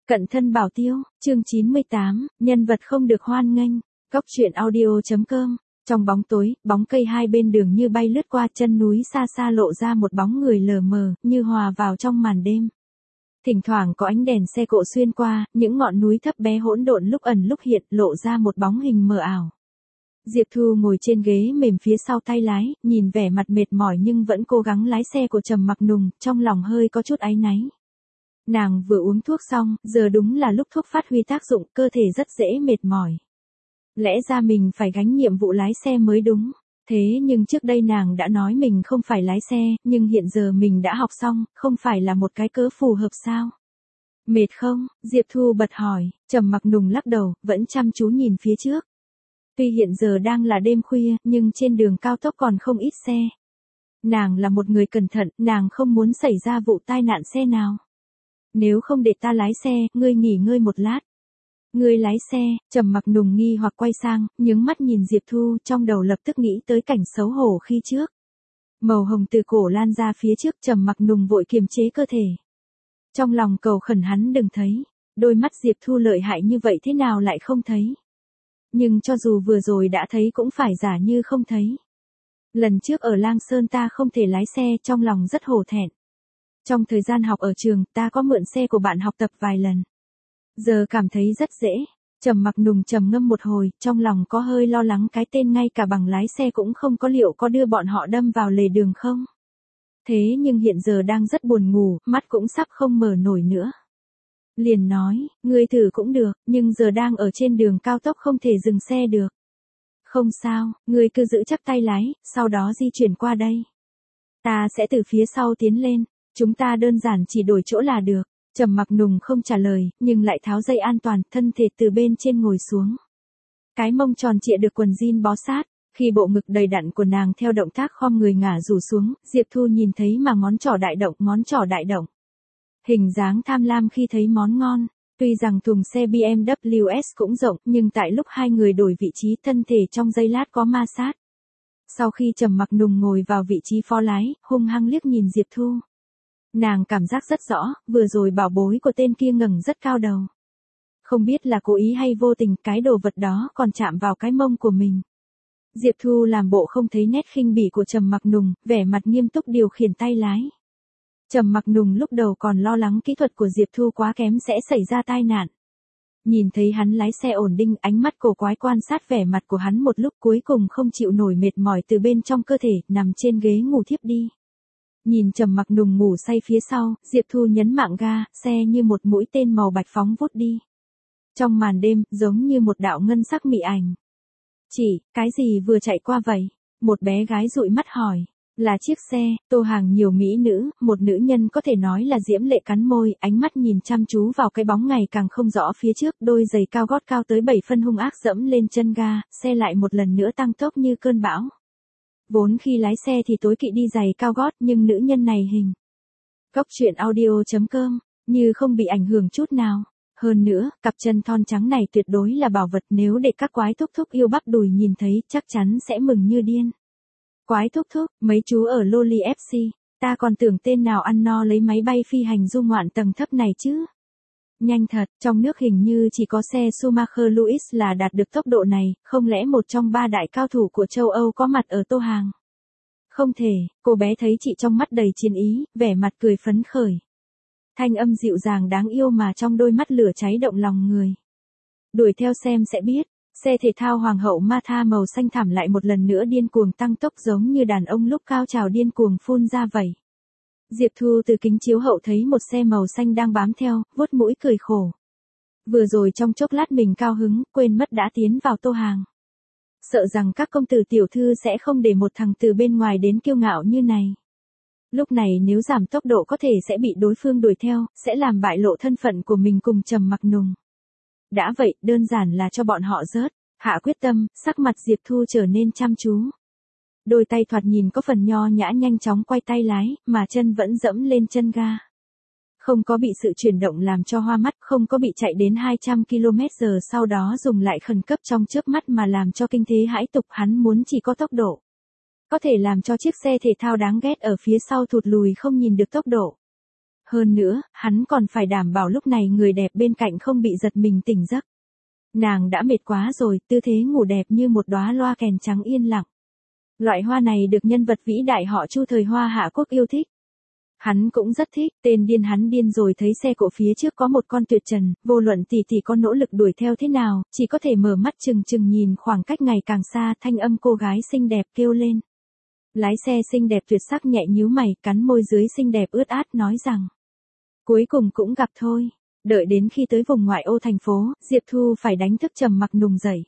Cận thân bảo tiêu, chương 98, nhân vật không được hoan nghênh. Góc truyện audio.com. Trong bóng tối, bóng cây hai bên đường như bay lướt qua, chân núi xa xa lộ ra một bóng người lờ mờ, như hòa vào trong màn đêm. Thỉnh thoảng có ánh đèn xe cộ xuyên qua, những ngọn núi thấp bé hỗn độn lúc ẩn lúc hiện, lộ ra một bóng hình mờ ảo. Diệp Thu ngồi trên ghế mềm phía sau tay lái, nhìn vẻ mặt mệt mỏi nhưng vẫn cố gắng lái xe của Trầm Mặc Nùng, trong lòng hơi có chút áy náy. Nàng vừa uống thuốc xong, giờ đúng là lúc thuốc phát huy tác dụng, cơ thể rất dễ mệt mỏi. Lẽ ra mình phải gánh nhiệm vụ lái xe mới đúng. Thế nhưng trước đây nàng đã nói mình không phải lái xe, nhưng hiện giờ mình đã học xong, không phải là một cái cớ phù hợp sao? Mệt không? Diệp Thu bật hỏi. Trầm Mặc Nùng lắc đầu, vẫn chăm chú nhìn phía trước. Tuy hiện giờ đang là đêm khuya, nhưng trên đường cao tốc còn không ít xe. Nàng là một người cẩn thận, nàng không muốn xảy ra vụ tai nạn xe nào. Nếu không để ta lái xe, ngươi nghỉ ngơi một lát. Ngươi lái xe, Trầm Mặc Nùng nghi hoặc quay sang, nhướng mắt nhìn Diệp Thu, trong đầu lập tức nghĩ tới cảnh xấu hổ khi trước. Màu hồng từ cổ lan ra phía trước, Trầm Mặc Nùng vội kiềm chế cơ thể. Trong lòng cầu khẩn hắn đừng thấy, đôi mắt Diệp Thu lợi hại như vậy thế nào lại không thấy. Nhưng cho dù vừa rồi đã thấy cũng phải giả như không thấy. Lần trước ở Lang Sơn ta không thể lái xe, trong lòng rất hổ thẹn. Trong thời gian học ở trường, ta có mượn xe của bạn học tập vài lần. Giờ cảm thấy rất dễ. Trầm Mặc Nùng trầm ngâm một hồi, trong lòng có hơi lo lắng cái tên ngay cả bằng lái xe cũng không có, liệu có đưa bọn họ đâm vào lề đường không? Thế nhưng hiện giờ đang rất buồn ngủ, mắt cũng sắp không mở nổi nữa. Liền nói, ngươi thử cũng được, nhưng giờ đang ở trên đường cao tốc không thể dừng xe được. Không sao, ngươi cứ giữ chắc tay lái, sau đó di chuyển qua đây. Ta sẽ từ phía sau tiến lên, chúng ta đơn giản chỉ đổi chỗ là được. Trầm Mặc Nùng không trả lời, nhưng lại tháo dây an toàn, thân thể từ bên trên ngồi xuống. Cái mông tròn trịa được quần jean bó sát, khi bộ ngực đầy đặn của nàng theo động tác khom người ngả rủ xuống, Diệp Thu nhìn thấy mà ngón trỏ đại động. Hình dáng tham lam khi thấy món ngon, tuy rằng thùng xe BMW S cũng rộng, nhưng tại lúc hai người đổi vị trí thân thể trong giây lát có ma sát. Sau khi Trầm Mặc Nùng ngồi vào vị trí phó lái, hung hăng liếc nhìn Diệp Thu. Nàng cảm giác rất rõ, vừa rồi bảo bối của tên kia ngẩng rất cao đầu. Không biết là cố ý hay vô tình, cái đồ vật đó còn chạm vào cái mông của mình. Diệp Thu làm bộ không thấy nét khinh bỉ của Trầm Mặc Nùng, vẻ mặt nghiêm túc điều khiển tay lái. Trầm Mặc Nùng lúc đầu còn lo lắng kỹ thuật của Diệp Thu quá kém sẽ xảy ra tai nạn. Nhìn thấy hắn lái xe ổn định, ánh mắt cổ quái quan sát vẻ mặt của hắn một lúc, cuối cùng không chịu nổi mệt mỏi từ bên trong cơ thể, nằm trên ghế ngủ thiếp đi. Nhìn Trầm Mặc Nùng ngủ say phía sau, Diệp Thu nhấn mạng ga, xe như một mũi tên màu bạch phóng vút đi. Trong màn đêm, giống như một đạo ngân sắc mị ảnh. Cái gì vừa chạy qua vậy? Một bé gái dụi mắt hỏi. Là chiếc xe, tô hàng nhiều mỹ nữ, một nữ nhân có thể nói là diễm lệ cắn môi, ánh mắt nhìn chăm chú vào cái bóng ngày càng không rõ phía trước, đôi giày cao gót cao tới 7 phân hung ác dẫm lên chân ga, xe lại một lần nữa tăng tốc như cơn bão. Vốn khi lái xe thì tối kỵ đi giày cao gót, nhưng nữ nhân này hình. Góc truyện audio.com, như không bị ảnh hưởng chút nào. Hơn nữa, cặp chân thon trắng này tuyệt đối là bảo vật, nếu để các quái thúc thúc yêu bắp đùi nhìn thấy, chắc chắn sẽ mừng như điên. Quái thúc thúc, mấy chú ở Loli FC, ta còn tưởng tên nào ăn no lấy máy bay phi hành du ngoạn tầng thấp này chứ. Nhanh thật, trong nước hình như chỉ có xe Schumacher Louis là đạt được tốc độ này, không lẽ một trong ba đại cao thủ của châu Âu có mặt ở tô hàng? Không thể, cô bé thấy chị trong mắt đầy chiến ý, vẻ mặt cười phấn khởi. Thanh âm dịu dàng đáng yêu mà trong đôi mắt lửa cháy động lòng người. Đuổi theo xem sẽ biết. Xe thể thao Hoàng hậu Martha màu xanh thẳm lại một lần nữa điên cuồng tăng tốc, giống như đàn ông lúc cao trào điên cuồng phun ra vậy. Diệp Thu từ kính chiếu hậu thấy một xe màu xanh đang bám theo, vuốt mũi cười khổ. Vừa rồi trong chốc lát mình cao hứng, quên mất đã tiến vào tô hàng. Sợ rằng các công tử tiểu thư sẽ không để một thằng từ bên ngoài đến kiêu ngạo như này. Lúc này nếu giảm tốc độ có thể sẽ bị đối phương đuổi theo, sẽ làm bại lộ thân phận của mình cùng Trầm Mặc Nùng. Đã vậy, đơn giản là cho bọn họ rớt. Hạ quyết tâm, sắc mặt Diệp Thu trở nên chăm chú. Đôi tay thoạt nhìn có phần nho nhã nhanh chóng quay tay lái, mà chân vẫn dẫm lên chân ga. Không có bị sự chuyển động làm cho hoa mắt, không có bị chạy đến 200 km/h sau đó dùng lại khẩn cấp trong chớp mắt mà làm cho kinh thế hãi tục, hắn muốn chỉ có tốc độ. Có thể làm cho chiếc xe thể thao đáng ghét ở phía sau thụt lùi không nhìn được tốc độ. Hơn nữa, hắn còn phải đảm bảo lúc này người đẹp bên cạnh không bị giật mình tỉnh giấc. Nàng đã mệt quá rồi, tư thế ngủ đẹp như một đóa loa kèn trắng yên lặng. Loại hoa này được nhân vật vĩ đại họ Chu thời Hoa Hạ Quốc yêu thích. Hắn cũng rất thích, tên điên hắn điên rồi thấy xe cộ phía trước có một con tuyệt trần, vô luận tỷ tỷ có nỗ lực đuổi theo thế nào, chỉ có thể mở mắt chừng chừng nhìn khoảng cách ngày càng xa, thanh âm cô gái xinh đẹp kêu lên. Lái xe xinh đẹp tuyệt sắc nhẹ nhíu mày, cắn môi dưới xinh đẹp ướt át nói rằng. Cuối cùng cũng gặp thôi. Đợi đến khi tới vùng ngoại ô thành phố, Diệp Thu phải đánh thức Trầm Mặc Nùng dậy.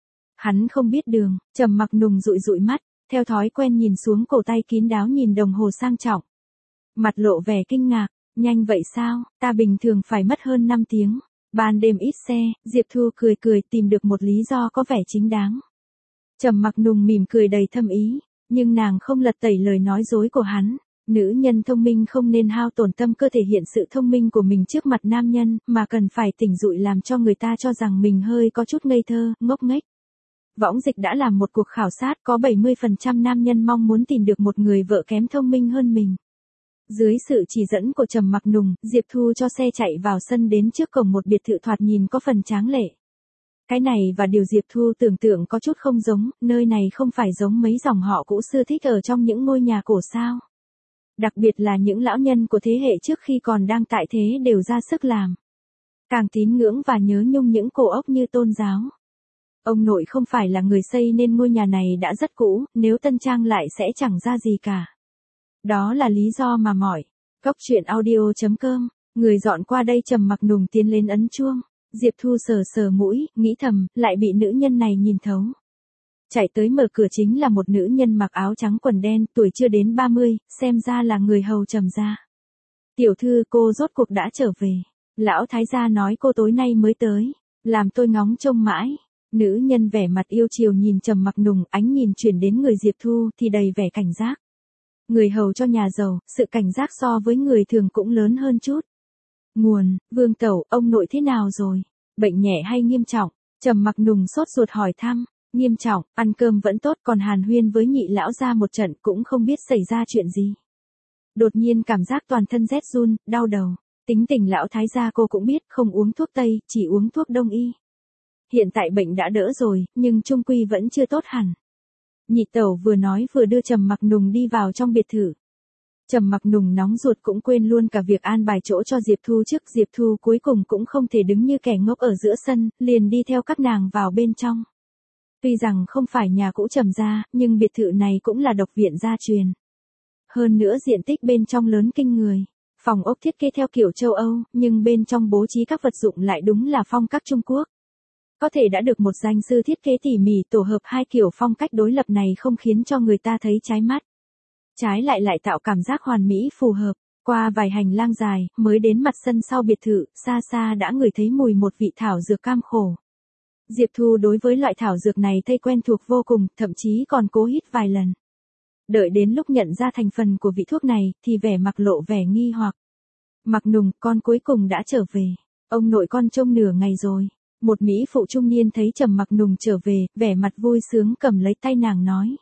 Hắn không biết đường, Trầm Mặc Nùng dụi dụi mắt, theo thói quen nhìn xuống cổ tay kín đáo nhìn đồng hồ sang trọng. Mặt lộ vẻ kinh ngạc, nhanh vậy sao, ta bình thường phải mất hơn 5 tiếng. Ban đêm ít xe, Diệp Thu cười cười tìm được một lý do có vẻ chính đáng. Trầm Mặc Nùng mỉm cười đầy thâm ý, nhưng nàng không lật tẩy lời nói dối của hắn. Nữ nhân thông minh không nên hao tổn tâm cơ thể hiện sự thông minh của mình trước mặt nam nhân, mà cần phải tỉnh dụi làm cho người ta cho rằng mình hơi có chút ngây thơ, ngốc nghếch. Võng Dịch đã làm một cuộc khảo sát, có 70% nam nhân mong muốn tìm được một người vợ kém thông minh hơn mình. Dưới sự chỉ dẫn của Trầm Mặc Nùng, Diệp Thu cho xe chạy vào sân đến trước cổng một biệt thự thoạt nhìn có phần tráng lệ. Cái này và điều Diệp Thu tưởng tượng có chút không giống, nơi này không phải giống mấy dòng họ cũ xưa thích ở trong những ngôi nhà cổ sao. Đặc biệt là những lão nhân của thế hệ trước khi còn đang tại thế đều ra sức làm. Càng tín ngưỡng và nhớ nhung những cổ ốc như tôn giáo. Ông nội không phải là người xây nên ngôi nhà này đã rất cũ, nếu tân trang lại sẽ chẳng ra gì cả. Đó là lý do mà mỏi. Góc truyện audio.com, người dọn qua đây. Trầm Mặc Nùng tiến lên ấn chuông. Diệp Thu sờ sờ mũi, nghĩ thầm, lại bị nữ nhân này nhìn thấu. Chạy tới mở cửa chính là một nữ nhân mặc áo trắng quần đen, tuổi chưa đến 30, xem ra là người hầu Trầm gia. Tiểu thư, cô rốt cuộc đã trở về. Lão thái gia nói cô tối nay mới tới, làm tôi ngóng trông mãi. Nữ nhân vẻ mặt yêu chiều nhìn Trầm Mặc Nùng, ánh nhìn chuyển đến người Diệp Thu thì đầy vẻ cảnh giác. Người hầu cho nhà giàu, sự cảnh giác so với người thường cũng lớn hơn chút. Nguồn, Vương Tẩu, ông nội thế nào rồi? Bệnh nhẹ hay nghiêm trọng? Trầm Mặc Nùng sốt ruột hỏi thăm. Nghiêm trọng, ăn cơm vẫn tốt, còn hàn huyên với nhị lão ra một trận cũng không biết xảy ra chuyện gì. Đột nhiên cảm giác toàn thân rét run, đau đầu. Tính tình lão thái gia cô cũng biết, không uống thuốc Tây, chỉ uống thuốc Đông y. Hiện tại bệnh đã đỡ rồi, nhưng chung quy vẫn chưa tốt hẳn. Nhị tẩu vừa nói vừa đưa Trầm Mặc Nùng đi vào trong biệt thự. Trầm Mặc Nùng nóng ruột cũng quên luôn cả việc an bài chỗ cho Diệp Thu trước. Diệp Thu cuối cùng cũng không thể đứng như kẻ ngốc ở giữa sân, liền đi theo các nàng vào bên trong. Tuy rằng không phải nhà cũ Trầm gia, nhưng biệt thự này cũng là độc viện gia truyền. Hơn nữa diện tích bên trong lớn kinh người. Phòng ốc thiết kế theo kiểu châu Âu, nhưng bên trong bố trí các vật dụng lại đúng là phong cách Trung Quốc. Có thể đã được một danh sư thiết kế tỉ mỉ tổ hợp hai kiểu phong cách đối lập này không khiến cho người ta thấy trái mắt. Trái lại tạo cảm giác hoàn mỹ phù hợp. Qua vài hành lang dài, mới đến mặt sân sau biệt thự, xa xa đã ngửi thấy mùi một vị thảo dược cam khổ. Diệp Thu đối với loại thảo dược này thấy quen thuộc vô cùng, thậm chí còn cố hít vài lần. Đợi đến lúc nhận ra thành phần của vị thuốc này, thì vẻ mặt lộ vẻ nghi hoặc. Mặc Nùng, con cuối cùng đã trở về. Ông nội con trông nửa ngày rồi. Một mỹ phụ trung niên thấy Trầm Mặc Nùng trở về, vẻ mặt vui sướng cầm lấy tay nàng nói.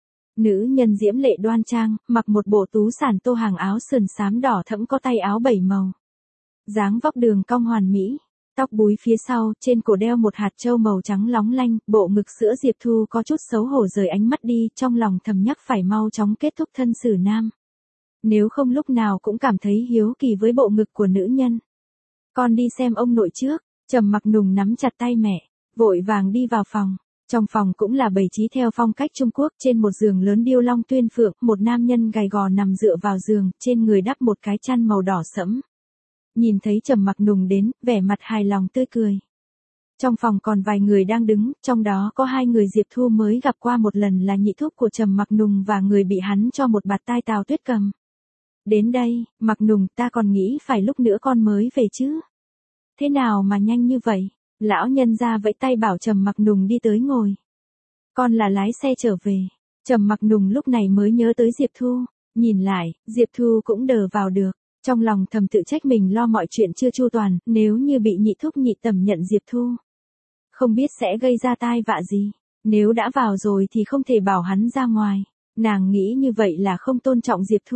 Nữ nhân diễm lệ đoan trang, mặc một bộ tú sản tô hàng áo sườn xám đỏ thẫm có tay áo 7 màu. Dáng vóc đường cong hoàn mỹ. Tóc búi phía sau, trên cổ đeo một hạt châu màu trắng lóng lanh, bộ ngực sữa Diệp Thu có chút xấu hổ rời ánh mắt đi, trong lòng thầm nhắc phải mau chóng kết thúc thân xử nam. Nếu không lúc nào cũng cảm thấy hiếu kỳ với bộ ngực của nữ nhân. Con đi xem ông nội trước. Trầm Mặc Nùng nắm chặt tay mẹ, vội vàng đi vào phòng. Trong phòng cũng là bày trí theo phong cách Trung Quốc, trên một giường lớn điêu long tuyên phượng, một nam nhân gầy gò nằm dựa vào giường, trên người đắp một cái chăn màu đỏ sẫm. Nhìn thấy Trầm Mặc Nùng đến, vẻ mặt hài lòng tươi cười. Trong phòng còn vài người đang đứng, trong đó có 2 người Diệp Thu mới gặp qua một lần là nhị thúc của Trầm Mặc Nùng và người bị hắn cho một bạt tai Tào Tuyết cầm. Đến đây, Mặc Nùng, ta còn nghĩ phải lúc nữa con mới về chứ. Thế nào mà nhanh như vậy? Lão nhân ra vẫy tay bảo Trầm Mặc Nùng đi tới ngồi. Con là lái xe trở về. Trầm Mặc Nùng lúc này mới nhớ tới Diệp Thu. Nhìn lại, Diệp Thu cũng đờ vào được. Trong lòng thầm tự trách mình lo mọi chuyện chưa chu toàn, nếu như bị nhị thúc nhị tầm nhận Diệp Thu. Không biết sẽ gây ra tai vạ gì. Nếu đã vào rồi thì không thể bảo hắn ra ngoài. Nàng nghĩ như vậy là không tôn trọng Diệp Thu.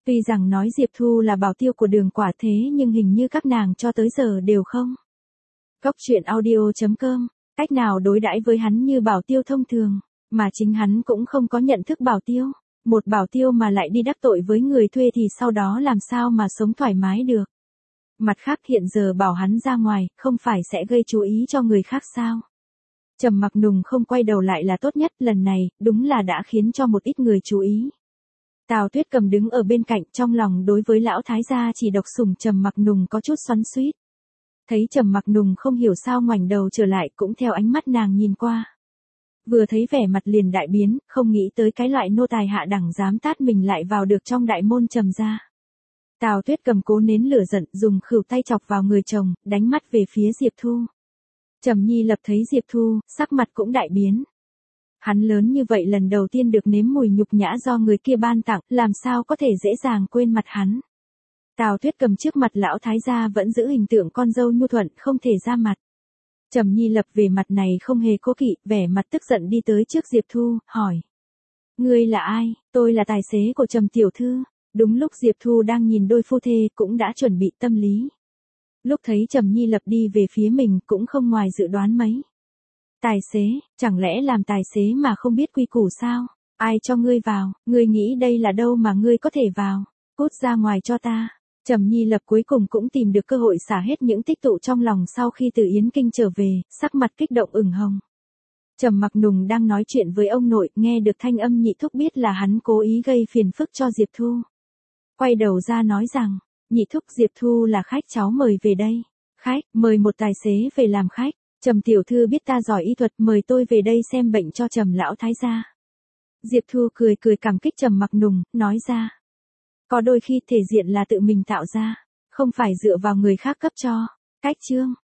Tuy rằng nói Diệp Thu là bảo tiêu của Đường Quả thế nhưng hình như các nàng cho tới giờ đều không. Cốc truyện audio.com, cách nào đối đãi với hắn như bảo tiêu thông thường, mà chính hắn cũng không có nhận thức bảo tiêu. Một bảo tiêu mà lại đi đắc tội với người thuê thì sau đó làm sao mà sống thoải mái được. Mặt khác hiện giờ bảo hắn ra ngoài, không phải sẽ gây chú ý cho người khác sao. Trầm Mặc Nùng không quay đầu lại là tốt nhất, lần này, đúng là đã khiến cho một ít người chú ý. Tào Tuyết Cầm đứng ở bên cạnh, trong lòng đối với lão thái gia chỉ độc sủng Trầm Mặc Nùng có chút xoắn xuýt. Thấy Trầm Mặc Nùng không hiểu sao ngoảnh đầu trở lại, cũng theo ánh mắt nàng nhìn qua. Vừa thấy vẻ mặt liền đại biến, không nghĩ tới cái loại nô tài hạ đẳng dám tát mình lại vào được trong đại môn Trầm gia. Tào Tuyết Cầm cố nén lửa giận, dùng khuỷu tay chọc vào người chồng, đánh mắt về phía Diệp Thu. Trầm Nhi Lập thấy Diệp Thu, sắc mặt cũng đại biến. Hắn lớn như vậy lần đầu tiên được nếm mùi nhục nhã do người kia ban tặng, làm sao có thể dễ dàng quên mặt hắn. Tào Tuyết Cầm trước mặt lão thái gia vẫn giữ hình tượng con dâu nhu thuận, không thể ra mặt. Trầm Nhi Lập về mặt này không hề cố kỵ, vẻ mặt tức giận đi tới trước Diệp Thu, hỏi. Ngươi là ai? Tôi là tài xế của Trầm tiểu thư. Đúng lúc Diệp Thu đang nhìn đôi phu thê cũng đã chuẩn bị tâm lý. Lúc thấy Trầm Nhi Lập đi về phía mình cũng không ngoài dự đoán mấy. Tài xế, chẳng lẽ làm tài xế mà không biết quy củ sao? Ai cho ngươi vào, ngươi nghĩ đây là đâu mà ngươi có thể vào? Cút ra ngoài cho ta. Trầm Nhi Lập cuối cùng cũng tìm được cơ hội xả hết những tích tụ trong lòng sau khi từ Yến Kinh trở về, sắc mặt kích động ửng hồng. Trầm Mặc Nùng đang nói chuyện với ông nội, nghe được thanh âm Nhị thúc biết là hắn cố ý gây phiền phức cho Diệp Thu. Quay đầu ra nói rằng, Nhị thúc, Diệp Thu là khách cháu mời về đây. Khách, mời một tài xế về làm khách. Trầm tiểu thư biết ta giỏi y thuật, mời tôi về đây xem bệnh cho Trầm lão thái gia. Diệp Thu cười cười cảm kích Trầm Mặc Nùng, nói ra. Có đôi khi thể diện là tự mình tạo ra, không phải dựa vào người khác cấp cho. Cách chương